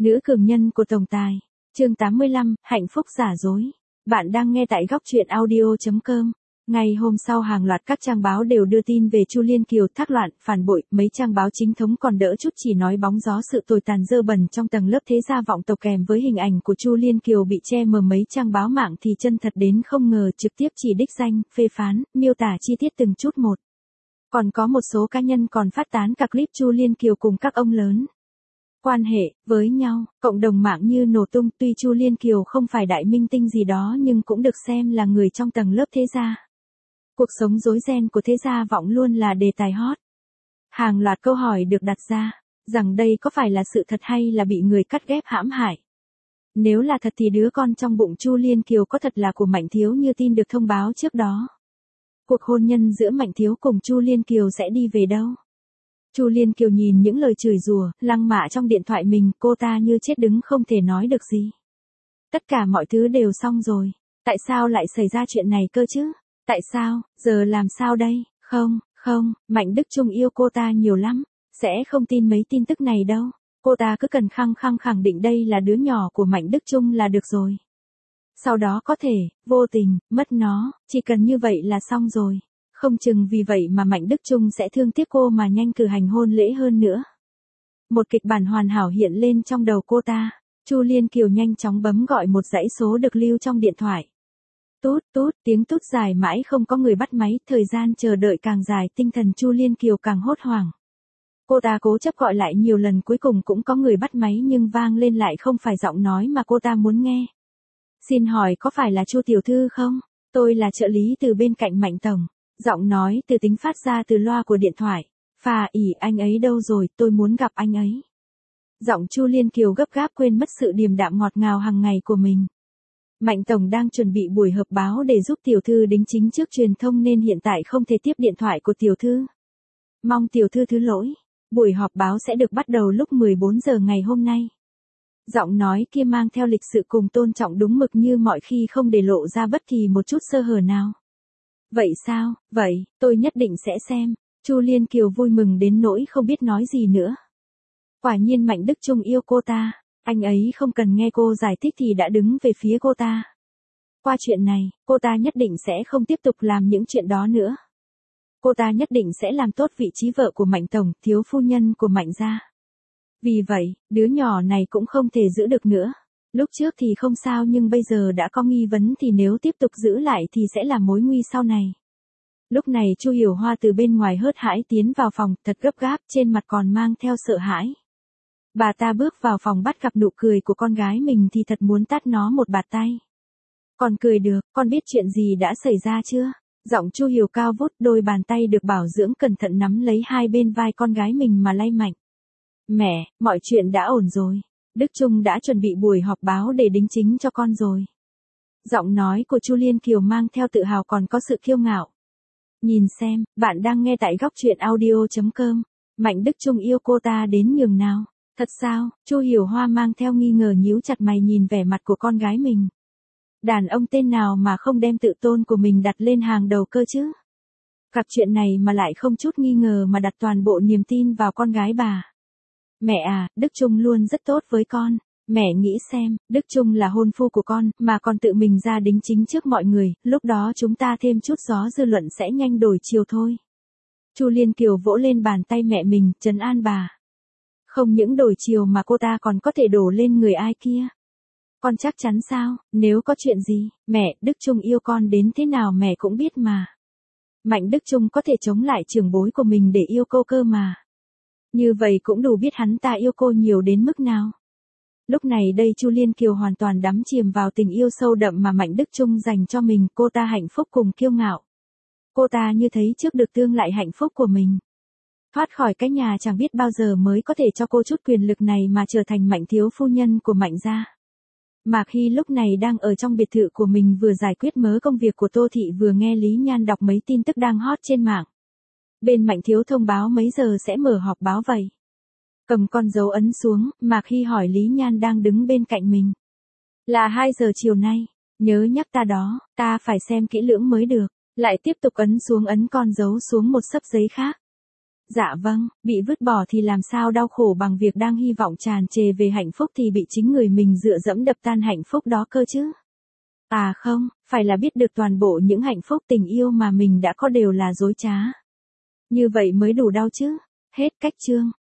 Nữ cường nhân của tổng tài. Chương 85, hạnh phúc giả dối. Bạn đang nghe tại góc truyện audio.com. Ngày hôm sau hàng loạt các trang báo đều đưa tin về Chu Liên Kiều thác loạn, phản bội, mấy trang báo chính thống còn đỡ chút chỉ nói bóng gió sự tồi tàn dơ bẩn trong tầng lớp thế gia vọng tộc kèm với hình ảnh của Chu Liên Kiều bị che mờ, mấy trang báo mạng thì chân thật đến không ngờ trực tiếp chỉ đích danh, phê phán, miêu tả chi tiết từng chút một. Còn có một số cá nhân còn phát tán cả clip Chu Liên Kiều cùng các ông lớn quan hệ với nhau, cộng đồng mạng như nổ tung. Tuy Chu Liên Kiều không phải đại minh tinh gì đó nhưng cũng được xem là người trong tầng lớp thế gia. Cuộc sống rối ren của thế gia vọng luôn là đề tài hot. Hàng loạt câu hỏi được đặt ra, rằng đây có phải là sự thật hay là bị người cắt ghép hãm hại. Nếu là thật thì đứa con trong bụng Chu Liên Kiều có thật là của Mạnh Thiếu như tin được thông báo trước đó? Cuộc hôn nhân giữa Mạnh Thiếu cùng Chu Liên Kiều sẽ đi về đâu? Chu Liên Kiều nhìn những lời chửi rủa, lăng mạ trong điện thoại mình, cô ta như chết đứng không thể nói được gì. Tất cả mọi thứ đều xong rồi. Tại sao lại xảy ra chuyện này cơ chứ? Tại sao, giờ làm sao đây? Không, Mạnh Đức Chung yêu cô ta nhiều lắm. Sẽ không tin mấy tin tức này đâu. Cô ta cứ cần khăng khẳng định đây là đứa nhỏ của Mạnh Đức Chung là được rồi. Sau đó có thể, vô tình, mất nó, chỉ cần như vậy là xong rồi. Không chừng vì vậy mà Mạnh Đức Chung sẽ thương tiếc cô mà nhanh cử hành hôn lễ hơn nữa. Một kịch bản hoàn hảo hiện lên trong đầu cô ta. Chu Liên Kiều nhanh chóng bấm gọi một dãy số được lưu trong điện thoại. Tút, tiếng tút dài mãi không có người bắt máy, thời gian chờ đợi càng dài, tinh thần Chu Liên Kiều càng hốt hoảng. Cô ta cố chấp gọi lại nhiều lần, cuối cùng cũng có người bắt máy nhưng vang lên lại không phải giọng nói mà cô ta muốn nghe. Xin hỏi có phải là Chu tiểu thư không? Tôi là trợ lý từ bên cạnh Mạnh tổng. Giọng nói từ tính phát ra từ loa của điện thoại. Phà ỉ, anh ấy đâu rồi, tôi muốn gặp anh ấy. Giọng Chu Liên Kiều gấp gáp quên mất sự điềm đạm ngọt ngào hàng ngày của mình. Mạnh tổng đang chuẩn bị buổi họp báo để giúp tiểu thư đính chính trước truyền thông nên hiện tại không thể tiếp điện thoại của tiểu thư. Mong tiểu thư thứ lỗi. Buổi họp báo sẽ được bắt đầu lúc 14 giờ ngày hôm nay. Giọng nói kia mang theo lịch sự cùng tôn trọng đúng mực như mọi khi, không để lộ ra bất kỳ một chút sơ hở nào. Vậy sao? Vậy, tôi nhất định sẽ xem. Chu Liên Kiều vui mừng đến nỗi không biết nói gì nữa. Quả nhiên Mạnh Đức Chung yêu cô ta. Anh ấy không cần nghe cô giải thích thì đã đứng về phía cô ta. Qua chuyện này, cô ta nhất định sẽ không tiếp tục làm những chuyện đó nữa. Cô ta nhất định sẽ làm tốt vị trí vợ của Mạnh tổng, thiếu phu nhân của Mạnh gia. Vì vậy, đứa nhỏ này cũng không thể giữ được nữa. Lúc trước thì không sao nhưng bây giờ đã có nghi vấn thì nếu tiếp tục giữ lại thì sẽ là mối nguy sau này. Lúc này Chu Hiểu Hoa từ bên ngoài hớt hải tiến vào phòng, thật gấp gáp, trên mặt còn mang theo sợ hãi. Bà ta bước vào phòng bắt gặp nụ cười của con gái mình thì thật muốn tát nó một bạt tay. Con cười được, con biết chuyện gì đã xảy ra chưa? Giọng Chu Hiểu cao vút, đôi bàn tay được bảo dưỡng cẩn thận nắm lấy hai bên vai con gái mình mà lay mạnh. Mẹ, mọi chuyện đã ổn rồi. Đức Chung đã chuẩn bị buổi họp báo để đính chính cho con rồi. Giọng nói của Chu Liên Kiều mang theo tự hào còn có sự kiêu ngạo. Nhìn xem, bạn đang nghe tại góc truyện audio.com. Mạnh Đức Chung yêu cô ta đến nhường nào? Thật sao? Chu Hiểu Hoa mang theo nghi ngờ nhíu chặt mày nhìn vẻ mặt của con gái mình. Đàn ông tên nào mà không đem tự tôn của mình đặt lên hàng đầu cơ chứ? Gặp chuyện này mà lại không chút nghi ngờ mà đặt toàn bộ niềm tin vào con gái bà. Mẹ à, Đức Chung luôn rất tốt với con. Mẹ nghĩ xem, Đức Chung là hôn phu của con, mà còn tự mình ra đính chính trước mọi người, lúc đó chúng ta thêm chút gió dư luận sẽ nhanh đổi chiều thôi. Chu Liên Kiều vỗ lên bàn tay mẹ mình, trấn an bà. Không những đổi chiều mà cô ta còn có thể đổ lên người ai kia. Con chắc chắn sao? Nếu có chuyện gì, mẹ, Đức Chung yêu con đến thế nào mẹ cũng biết mà. Mạnh Đức Chung có thể chống lại trưởng bối của mình để yêu cô cơ mà. Như vậy cũng đủ biết hắn ta yêu cô nhiều đến mức nào. Lúc này đây Chu Liên Kiều hoàn toàn đắm chìm vào tình yêu sâu đậm mà Mạnh Đức Chung dành cho mình, cô ta hạnh phúc cùng kiêu ngạo. Cô ta như thấy trước được tương lai hạnh phúc của mình. Thoát khỏi cái nhà chẳng biết bao giờ mới có thể cho cô chút quyền lực này mà trở thành Mạnh thiếu phu nhân của Mạnh gia. Mà khi lúc này đang ở trong biệt thự của mình vừa giải quyết mớ công việc của Tô Thị vừa nghe Lý Nhan đọc mấy tin tức đang hot trên mạng. Bên Mạnh thiếu thông báo mấy giờ sẽ mở họp báo vậy. Cầm con dấu ấn xuống, mà khi hỏi Lý Nhan đang đứng bên cạnh mình. Là 2 giờ chiều nay, nhớ nhắc ta đó, ta phải xem kỹ lưỡng mới được. Lại tiếp tục ấn xuống, ấn con dấu xuống một xấp giấy khác. Dạ vâng, bị vứt bỏ thì làm sao đau khổ bằng việc đang hy vọng tràn trề về hạnh phúc thì bị chính người mình dựa dẫm đập tan hạnh phúc đó cơ chứ. À không, phải là biết được toàn bộ những hạnh phúc tình yêu mà mình đã có đều là dối trá. Như vậy mới đủ đau chứ. Hết cách chương.